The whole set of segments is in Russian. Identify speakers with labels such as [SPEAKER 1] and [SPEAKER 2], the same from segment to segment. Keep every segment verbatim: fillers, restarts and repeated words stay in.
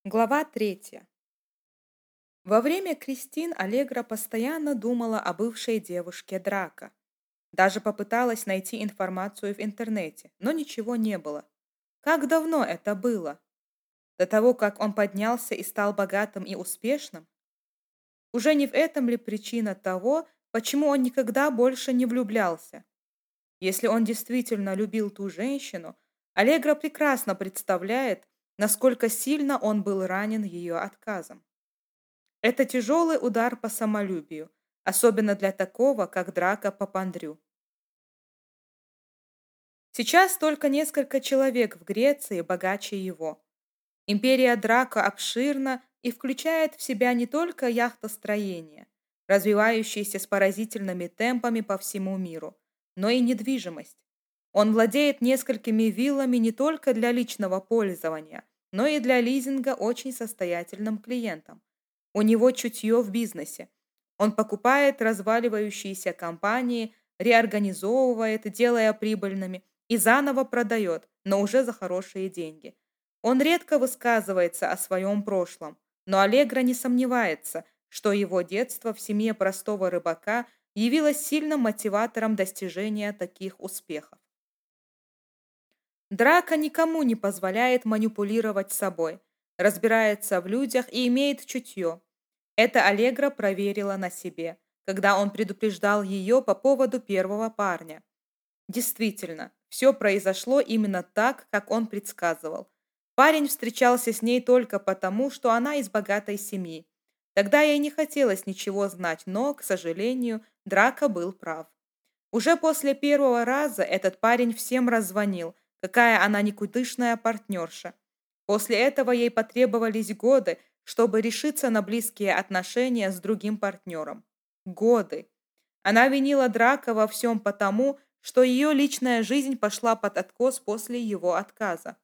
[SPEAKER 1] Глава третья. Во время крестин Аллегра постоянно думала о бывшей девушке Драко. Даже попыталась найти информацию в интернете, но ничего не было. Как давно это было? До того, как он поднялся и стал богатым и успешным? Уже не в этом ли причина того, почему он никогда больше не влюблялся? Если он действительно любил ту женщину, Аллегра прекрасно представляет, насколько сильно он был ранен ее отказом. Это тяжелый удар по самолюбию, особенно для такого, как Драко Папандрю. Сейчас только несколько человек в Греции богаче его. Империя Драко обширна и включает в себя не только яхтостроение, развивающееся с поразительными темпами по всему миру, но и недвижимость. Он владеет несколькими виллами не только для личного пользования, но и для лизинга очень состоятельным клиентам. У него чутье в бизнесе. Он покупает разваливающиеся компании, реорганизовывает, делая прибыльными, и заново продает, но уже за хорошие деньги. Он редко высказывается о своем прошлом, но Аллегра не сомневается, что его детство в семье простого рыбака явилось сильным мотиватором достижения таких успехов. Драко никому не позволяет манипулировать собой, разбирается в людях и имеет чутье. Это Аллегра проверила на себе, когда он предупреждал ее по поводу первого парня. Действительно, все произошло именно так, как он предсказывал. Парень встречался с ней только потому, что она из богатой семьи. Тогда ей не хотелось ничего знать, но, к сожалению, Драко был прав. Уже после первого раза этот парень всем раззвонил, какая она никудышная партнерша. После этого ей потребовались годы, чтобы решиться на близкие отношения с другим партнером. Годы. Она винила Драко во всем потому, что ее личная жизнь пошла под откос после его отказа.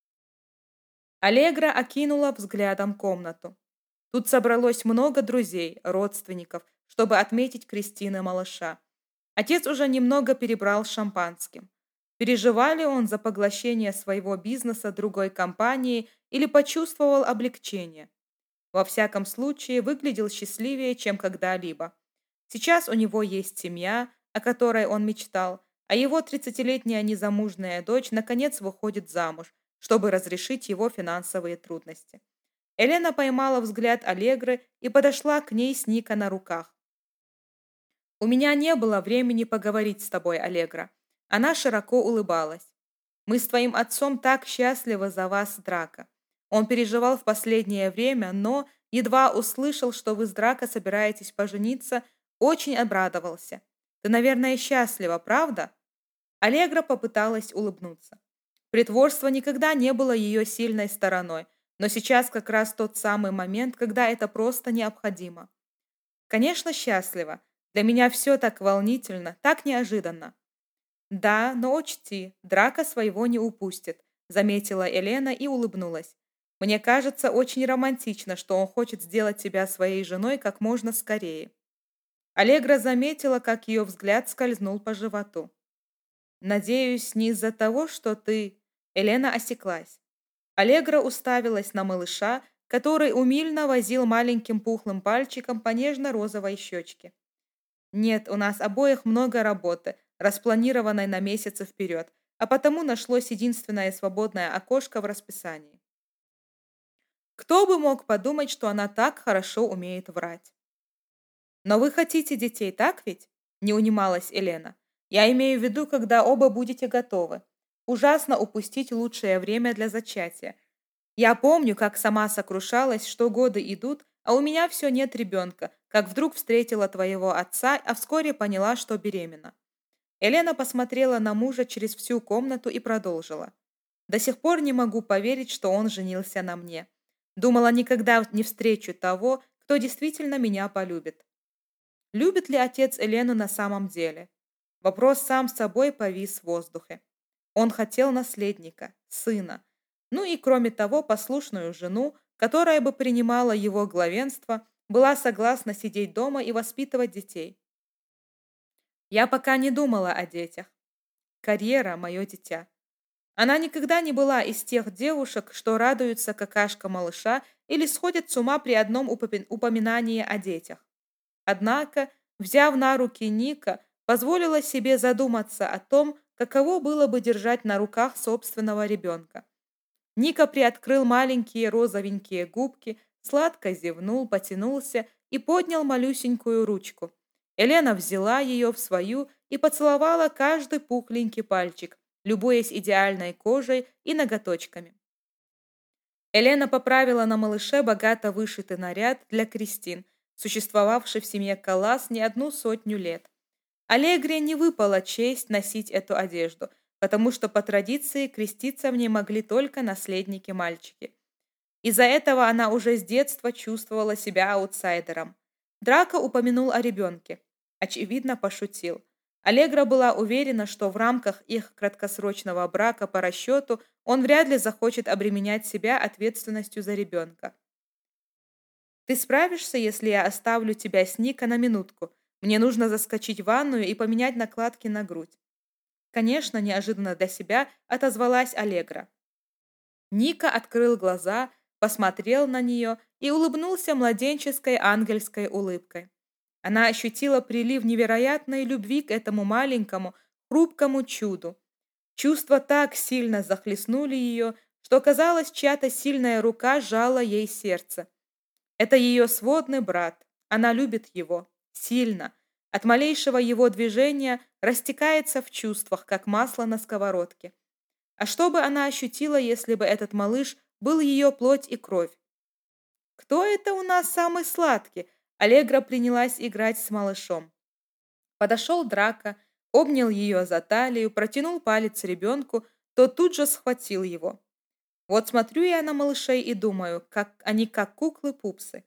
[SPEAKER 1] Аллегра окинула взглядом комнату. Тут собралось много друзей, родственников, чтобы отметить крестины малыша. Отец уже немного перебрал шампанским. Переживал ли он за поглощение своего бизнеса другой компанией или почувствовал облегчение? Во всяком случае, выглядел счастливее, чем когда-либо. Сейчас у него есть семья, о которой он мечтал, а его тридцатилетняя незамужняя дочь наконец выходит замуж, чтобы разрешить его финансовые трудности. Елена поймала взгляд Аллегры и подошла к ней с Ника на руках. «У меня не было времени поговорить с тобой, Аллегра». Она широко улыбалась. «Мы с твоим отцом так счастливы за вас, Драко. Он переживал в последнее время, но, едва услышал, что вы с Драко собираетесь пожениться, очень обрадовался. Ты, наверное, счастлива, правда?» Аллегра попыталась улыбнуться. Притворство никогда не было ее сильной стороной, но сейчас как раз тот самый момент, когда это просто необходимо. «Конечно, счастлива. Для меня все так волнительно, так неожиданно». «Да, но учти, Драко своего не упустит», — заметила Елена и улыбнулась. «Мне кажется, очень романтично, что он хочет сделать тебя своей женой как можно скорее». Аллегра заметила, как ее взгляд скользнул по животу. «Надеюсь, не из-за того, что ты...» Елена осеклась. Аллегра уставилась на малыша, который умильно возил маленьким пухлым пальчиком по нежно-розовой щечке. «Нет, у нас обоих много работы, распланированной на месяцы вперед, а потому нашлось единственное свободное окошко в расписании». Кто бы мог подумать, что она так хорошо умеет врать? «Но вы хотите детей, так ведь?» — не унималась Елена. «Я имею в виду, когда оба будете готовы. Ужасно упустить лучшее время для зачатия. Я помню, как сама сокрушалась, что годы идут, а у меня все нет ребенка, как вдруг встретила твоего отца, а вскоре поняла, что беременна». Елена посмотрела на мужа через всю комнату и продолжила. «До сих пор не могу поверить, что он женился на мне. Думала, никогда не встречу того, кто действительно меня полюбит». Любит ли отец Елену на самом деле? Вопрос сам собой повис в воздухе. Он хотел наследника, сына, ну и, кроме того, послушную жену, которая бы принимала его главенство, была согласна сидеть дома и воспитывать детей. Я пока не думала о детях. Карьера – мое дитя. Она никогда не была из тех девушек, что радуются какашка малыша или сходят с ума при одном упомин- упоминании о детях. Однако, взяв на руки Ника, позволила себе задуматься о том, каково было бы держать на руках собственного ребенка. Ника приоткрыл маленькие розовенькие губки, сладко зевнул, потянулся и поднял малюсенькую ручку. Елена взяла ее в свою и поцеловала каждый пухленький пальчик, любуясь идеальной кожей и ноготочками. Елена поправила на малыше богато вышитый наряд для крестин, существовавший в семье Каллас не одну сотню лет. Аллегре не выпала честь носить эту одежду, потому что по традиции креститься в ней могли только наследники-мальчики. Из-за этого она уже с детства чувствовала себя аутсайдером. Драко упомянул о ребенке. Очевидно, пошутил. Аллегра была уверена, что в рамках их краткосрочного брака по расчету он вряд ли захочет обременять себя ответственностью за ребенка. «Ты справишься, если я оставлю тебя с Ника на минутку? Мне нужно заскочить в ванную и поменять накладки на грудь». Конечно, неожиданно для себя отозвалась Аллегра. Ника открыл глаза, посмотрел на нее и улыбнулся младенческой ангельской улыбкой. Она ощутила прилив невероятной любви к этому маленькому, хрупкому чуду. Чувства так сильно захлестнули ее, что, казалось, чья-то сильная рука сжала ей сердце. Это ее сводный брат. Она любит его. Сильно. От малейшего его движения растекается в чувствах, как масло на сковородке. А что бы она ощутила, если бы этот малыш был ее плоть и кровь? «Кто это у нас самый сладкий?» Аллегра принялась играть с малышом. Подошел Драко, обнял ее за талию, протянул палец ребенку, тот тут же схватил его. Вот смотрю я на малышей и думаю, как они как куклы-пупсы.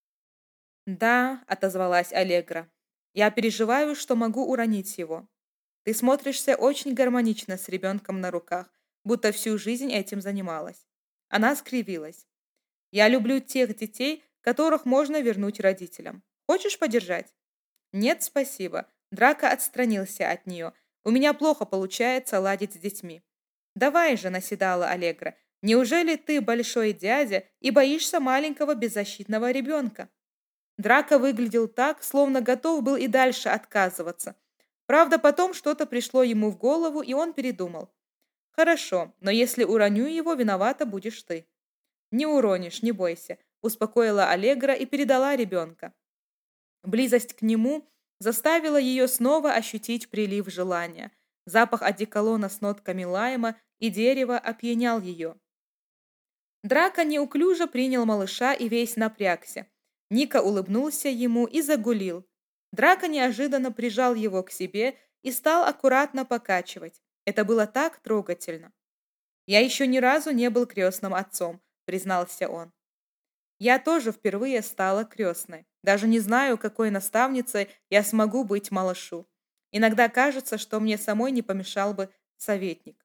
[SPEAKER 1] «Да», — отозвалась Аллегра, — «я переживаю, что могу уронить его. Ты смотришься очень гармонично с ребенком на руках, будто всю жизнь этим занималась». Она скривилась. «Я люблю тех детей, которых можно вернуть родителям. Хочешь подержать?» «Нет, спасибо». Драко отстранился от нее. «У меня плохо получается ладить с детьми». «Давай же», — наседала Аллегра, — «неужели ты большой дядя и боишься маленького беззащитного ребенка?» Драко выглядел так, словно готов был и дальше отказываться. Правда, потом что-то пришло ему в голову, и он передумал. «Хорошо, но если уроню его, виновата будешь ты». «Не уронишь, не бойся», — успокоила Аллегра и передала ребенка. Близость к нему заставила ее снова ощутить прилив желания. Запах одеколона с нотками лайма и дерева опьянял ее. Драко неуклюже принял малыша и весь напрягся. Ника улыбнулся ему и загулил. Драко неожиданно прижал его к себе и стал аккуратно покачивать. Это было так трогательно. «Я еще ни разу не был крестным отцом», — признался он. «Я тоже впервые стала крестной. Даже не знаю, какой наставницей я смогу быть малышу. Иногда кажется, что мне самой не помешал бы советник.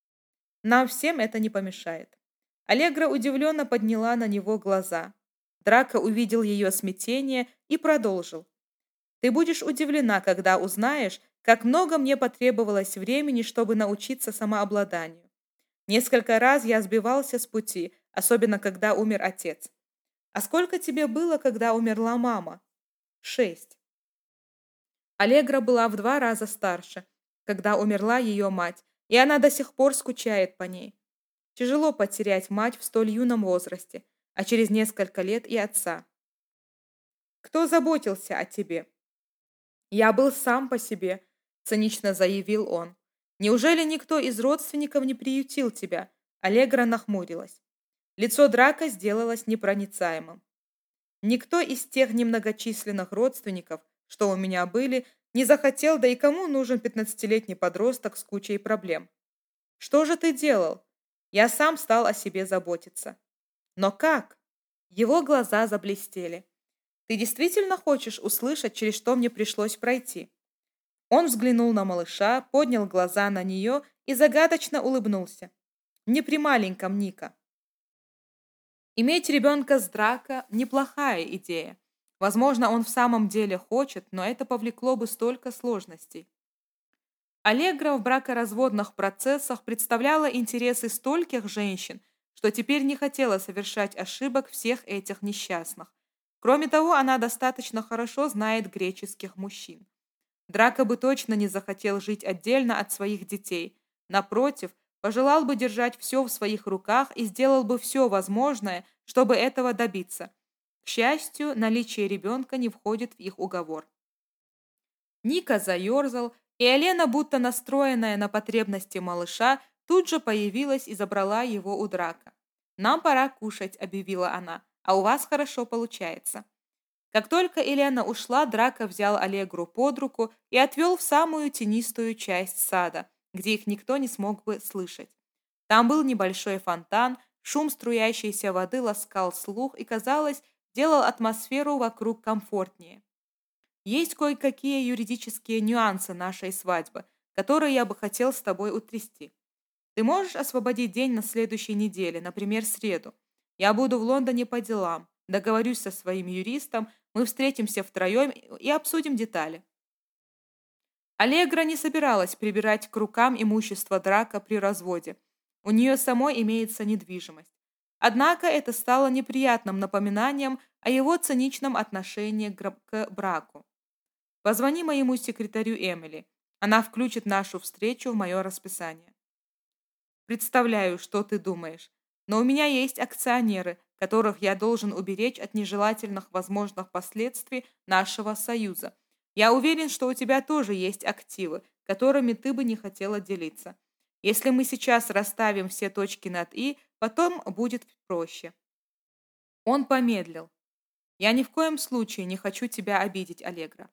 [SPEAKER 1] Нам всем это не помешает». Аллегра удивленно подняла на него глаза. Драко увидел ее смятение и продолжил. «Ты будешь удивлена, когда узнаешь, как много мне потребовалось времени, чтобы научиться самообладанию. Несколько раз я сбивался с пути, особенно когда умер отец. А сколько тебе было, когда умерла мама?» «Шесть». Аллегра была в два раза старше, когда умерла ее мать, и она до сих пор скучает по ней. Тяжело потерять мать в столь юном возрасте, а через несколько лет и отца. «Кто заботился о тебе?» «Я был сам по себе», — цинично заявил он. «Неужели никто из родственников не приютил тебя?» Аллегра нахмурилась. Лицо Драко сделалось непроницаемым. «Никто из тех немногочисленных родственников, что у меня были, не захотел, да и кому нужен пятнадцатилетний подросток с кучей проблем? Что же ты делал? Я сам стал о себе заботиться». «Но как?» Его глаза заблестели. «Ты действительно хочешь услышать, через что мне пришлось пройти?» Он взглянул на малыша, поднял глаза на нее и загадочно улыбнулся. «Не при маленьком, Ника. Иметь ребенка с Драко – неплохая идея. Возможно, он в самом деле хочет, но это повлекло бы столько сложностей. Аллегра в бракоразводных процессах представляла интересы стольких женщин, что теперь не хотела совершать ошибок всех этих несчастных. Кроме того, она достаточно хорошо знает греческих мужчин. Драко бы точно не захотел жить отдельно от своих детей. Напротив, пожелал бы держать все в своих руках и сделал бы все возможное, чтобы этого добиться. К счастью, наличие ребенка не входит в их уговор. Ника заерзал, и Елена, будто настроенная на потребности малыша, тут же появилась и забрала его у Драка. «Нам пора кушать», — объявила она, — «а у вас хорошо получается». Как только Елена ушла, Драко взял Аллегру под руку и отвел в самую тенистую часть сада, где их никто не смог бы слышать. Там был небольшой фонтан, шум струящейся воды ласкал слух и, казалось, делал атмосферу вокруг комфортнее. «Есть кое-какие юридические нюансы нашей свадьбы, которые я бы хотел с тобой утрясти. Ты можешь освободить день на следующей неделе, например, среду? Я буду в Лондоне по делам, договорюсь со своим юристом, мы встретимся втроем и обсудим детали». Аллегра не собиралась прибирать к рукам имущество Драко при разводе. У нее самой имеется недвижимость. Однако это стало неприятным напоминанием о его циничном отношении к браку. «Позвони моему секретарю Эмили. Она включит нашу встречу в мое расписание». «Представляю, что ты думаешь, но у меня есть акционеры, которых я должен уберечь от нежелательных возможных последствий нашего союза. Я уверен, что у тебя тоже есть активы, которыми ты бы не хотела делиться. Если мы сейчас расставим все точки над «и», потом будет проще». Он помедлил. «Я ни в коем случае не хочу тебя обидеть, Аллегра.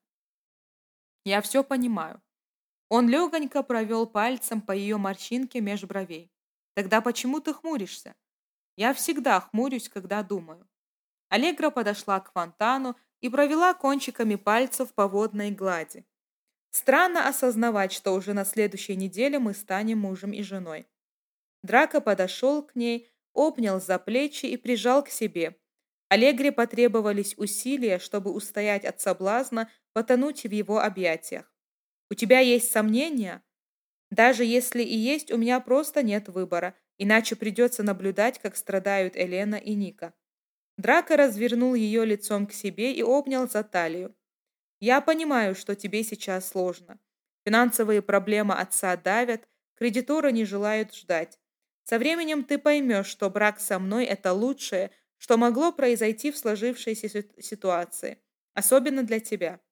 [SPEAKER 1] Я все понимаю». Он легонько провел пальцем по ее морщинке меж бровей. «Тогда почему ты хмуришься?» «Я всегда хмурюсь, когда думаю». Аллегра подошла к фонтану и провела кончиками пальцев по водной глади. «Странно осознавать, что уже на следующей неделе мы станем мужем и женой». Драко подошел к ней, обнял за плечи и прижал к себе. Аллегре потребовались усилия, чтобы устоять от соблазна потонуть в его объятиях. «У тебя есть сомнения?» «Даже если и есть, у меня просто нет выбора, иначе придется наблюдать, как страдают Елена и Ника». Драко развернул ее лицом к себе и обнял за талию. «Я понимаю, что тебе сейчас сложно. Финансовые проблемы отца давят, кредиторы не желают ждать. Со временем ты поймешь, что брак со мной – это лучшее, что могло произойти в сложившейся ситуации, особенно для тебя».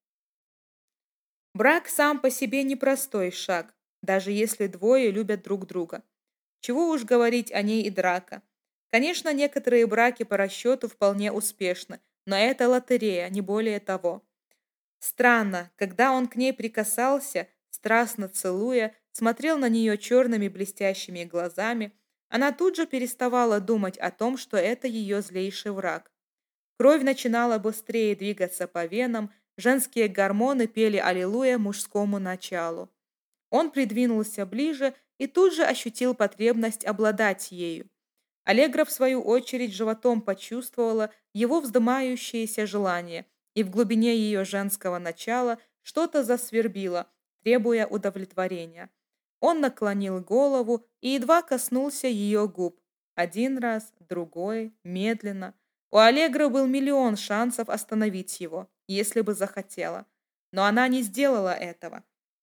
[SPEAKER 1] Брак сам по себе непростой шаг, даже если двое любят друг друга. Чего уж говорить о ней и Драко. Конечно, некоторые браки по расчету вполне успешны, но это лотерея, не более того. Странно, когда он к ней прикасался, страстно целуя, смотрел на нее черными блестящими глазами, она тут же переставала думать о том, что это ее злейший враг. Кровь начинала быстрее двигаться по венам, женские гормоны пели аллилуйя мужскому началу. Он придвинулся ближе и тут же ощутил потребность обладать ею. Аллегра, в свою очередь, животом почувствовала его вздымающееся желание, и в глубине ее женского начала что-то засвербило, требуя удовлетворения. Он наклонил голову и едва коснулся ее губ. Один раз, другой, медленно. У Аллегры был миллион шансов остановить его, если бы захотела. Но она не сделала этого.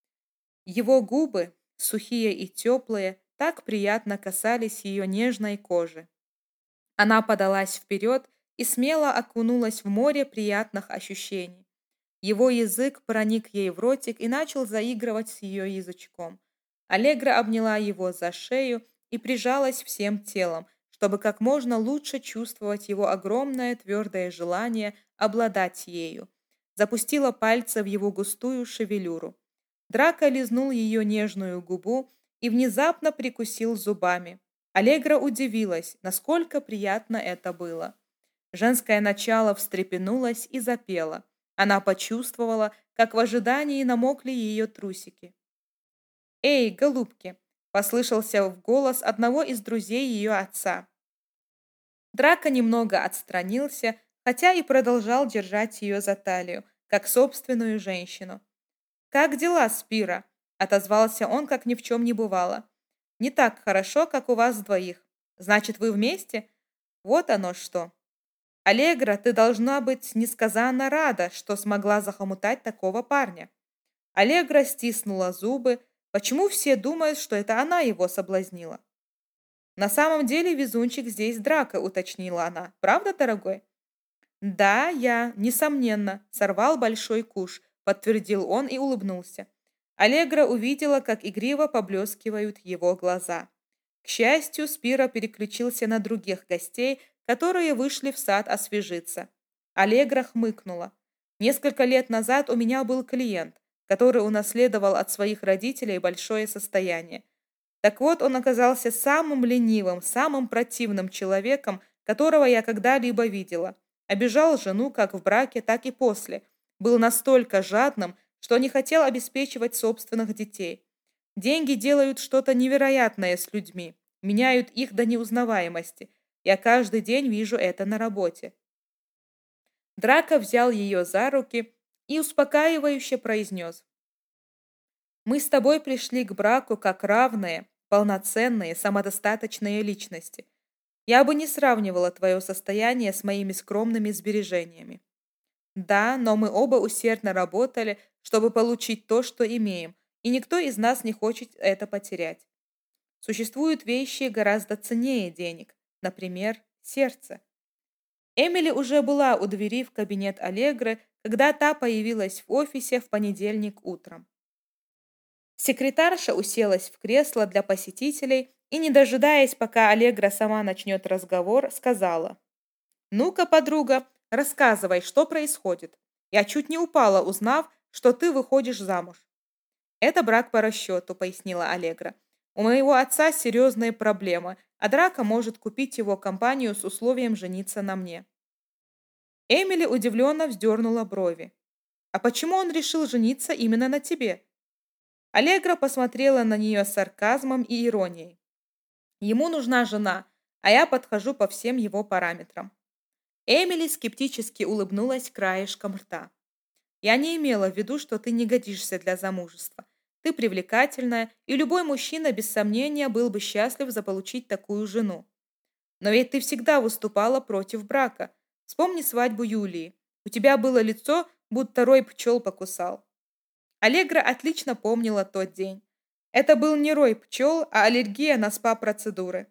[SPEAKER 1] Его губы, сухие и теплые, так приятно касались ее нежной кожи. Она подалась вперед и смело окунулась в море приятных ощущений. Его язык проник ей в ротик и начал заигрывать с ее язычком. Аллегра обняла его за шею и прижалась всем телом, чтобы как можно лучше чувствовать его огромное твердое желание обладать ею. Запустила пальцы в его густую шевелюру. Драко лизнул ее нежную губу и внезапно прикусил зубами. Аллегра удивилась, насколько приятно это было. Женское начало встрепенулось и запело. Она почувствовала, как в ожидании намокли ее трусики. «Эй, голубки!» – послышался в голос одного из друзей ее отца. Драко немного отстранился, хотя и продолжал держать ее за талию, как собственную женщину. «Как дела, Спира? Отозвался он, как ни в чем не бывало. Не так хорошо, как у вас двоих. Значит, вы вместе? Вот оно что. Аллегра, ты должна быть несказанно рада, что смогла захомутать такого парня. Аллегра стиснула зубы. Почему все думают, что это она его соблазнила? На самом деле везунчик здесь Драко, уточнила она. Правда, дорогой? Да, я, несомненно, сорвал большой куш, подтвердил он и улыбнулся. Аллегра увидела, как игриво поблескивают его глаза. К счастью, Спиро переключился на других гостей, которые вышли в сад освежиться. Аллегра хмыкнула. Несколько лет назад у меня был клиент, который унаследовал от своих родителей большое состояние. Так вот, он оказался самым ленивым, самым противным человеком, которого я когда-либо видела. Обижал жену как в браке, так и после. Был настолько жадным, что не хотел обеспечивать собственных детей. Деньги делают что-то невероятное с людьми, меняют их до неузнаваемости. Я каждый день вижу это на работе. Драко взял ее за руки и успокаивающе произнес. Мы с тобой пришли к браку как равные, полноценные, самодостаточные личности. Я бы не сравнивала твое состояние с моими скромными сбережениями. Да, но мы оба усердно работали, чтобы получить то, что имеем, и никто из нас не хочет это потерять. Существуют вещи гораздо ценнее денег, например, сердце. Эмили уже была у двери в кабинет Аллегры, когда та появилась в офисе в понедельник утром. Секретарша уселась в кресло для посетителей и, не дожидаясь, пока Аллегра сама начнет разговор, сказала: «Ну-ка, подруга, рассказывай, что происходит. Я чуть не упала, узнав, что ты выходишь замуж». «Это брак по расчету», — пояснила Аллегра. «У моего отца серьезные проблемы, а Драко может купить его компанию с условием жениться на мне». Эмили удивленно вздернула брови. «А почему он решил жениться именно на тебе?» Аллегра посмотрела на нее с сарказмом и иронией. «Ему нужна жена, а я подхожу по всем его параметрам». Эмили скептически улыбнулась краешком рта. «Я не имела в виду, что ты не годишься для замужества. Ты привлекательная, и любой мужчина без сомнения был бы счастлив заполучить такую жену. Но ведь ты всегда выступала против брака. Вспомни свадьбу Юлии. У тебя было лицо, будто рой пчел покусал». Аллегра отлично помнила тот день. Это был не рой пчел, а аллергия на спа-процедуры,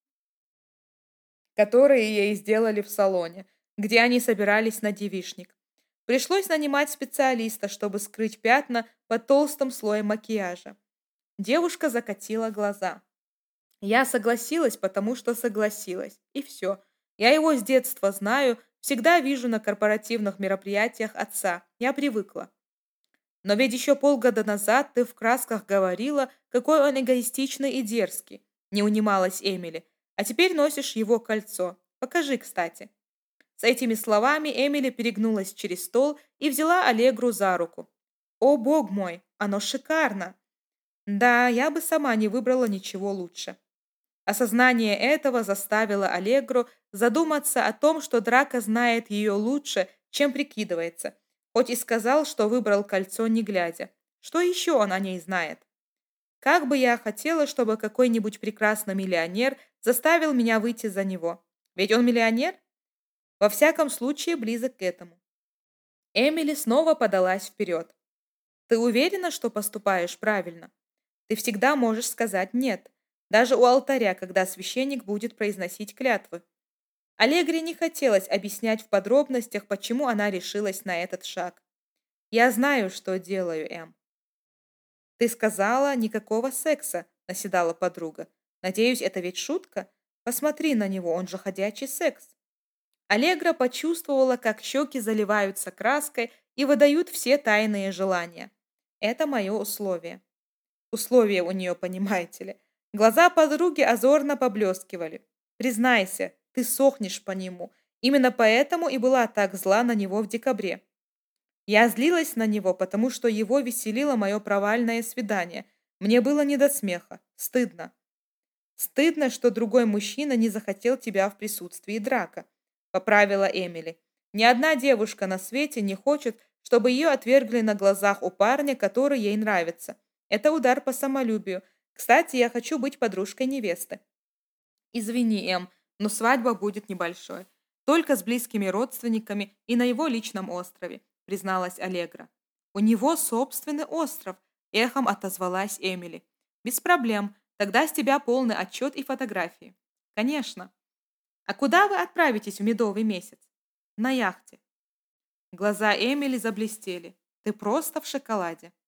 [SPEAKER 1] которые ей сделали в салоне, где они собирались на девичник. Пришлось нанимать специалиста, чтобы скрыть пятна под толстым слоем макияжа. Девушка закатила глаза. «Я согласилась, потому что согласилась. И все. Я его с детства знаю, всегда вижу на корпоративных мероприятиях отца. Я привыкла». «Но ведь еще полгода назад ты в красках говорила, какой он эгоистичный и дерзкий», — не унималась Эмили. «А теперь носишь его кольцо. Покажи, кстати». С этими словами Эмили перегнулась через стол и взяла Аллегру за руку. «О, бог мой, оно шикарно!» «Да, я бы сама не выбрала ничего лучше». Осознание этого заставило Аллегру задуматься о том, что Драко знает ее лучше, чем прикидывается, хоть и сказал, что выбрал кольцо не глядя. Что еще он о ней знает? «Как бы я хотела, чтобы какой-нибудь прекрасный миллионер заставил меня выйти за него. Ведь он миллионер? Во всяком случае, близок к этому». Эмили снова подалась вперед. «Ты уверена, что поступаешь правильно? Ты всегда можешь сказать «нет», даже у алтаря, когда священник будет произносить клятвы». Аллегре не хотелось объяснять в подробностях, почему она решилась на этот шаг. «Я знаю, что делаю, Эм». «Ты сказала, никакого секса», — наседала подруга. «Надеюсь, это ведь шутка? Посмотри на него, он же ходячий секс». Аллегра почувствовала, как щеки заливаются краской и выдают все тайные желания. «Это мое условие». Условие у нее, понимаете ли. Глаза подруги озорно поблескивали. «Признайся, ты сохнешь по нему. Именно поэтому и была так зла на него в декабре». «Я злилась на него, потому что его веселило мое провальное свидание. Мне было не до смеха. Стыдно». «Стыдно, что другой мужчина не захотел тебя в присутствии Драко», — поправила Эмили. «Ни одна девушка на свете не хочет, чтобы ее отвергли на глазах у парня, который ей нравится. Это удар по самолюбию. Кстати, я хочу быть подружкой невесты. Извини, Эм, но свадьба будет небольшой. Только с близкими родственниками и на его личном острове, призналась Аллегра. У него собственный остров, эхом отозвалась Эмили. Без проблем, тогда с тебя полный отчет и фотографии. Конечно. А куда вы отправитесь в медовый месяц? На яхте. Глаза Эмили заблестели. Ты просто в шоколаде.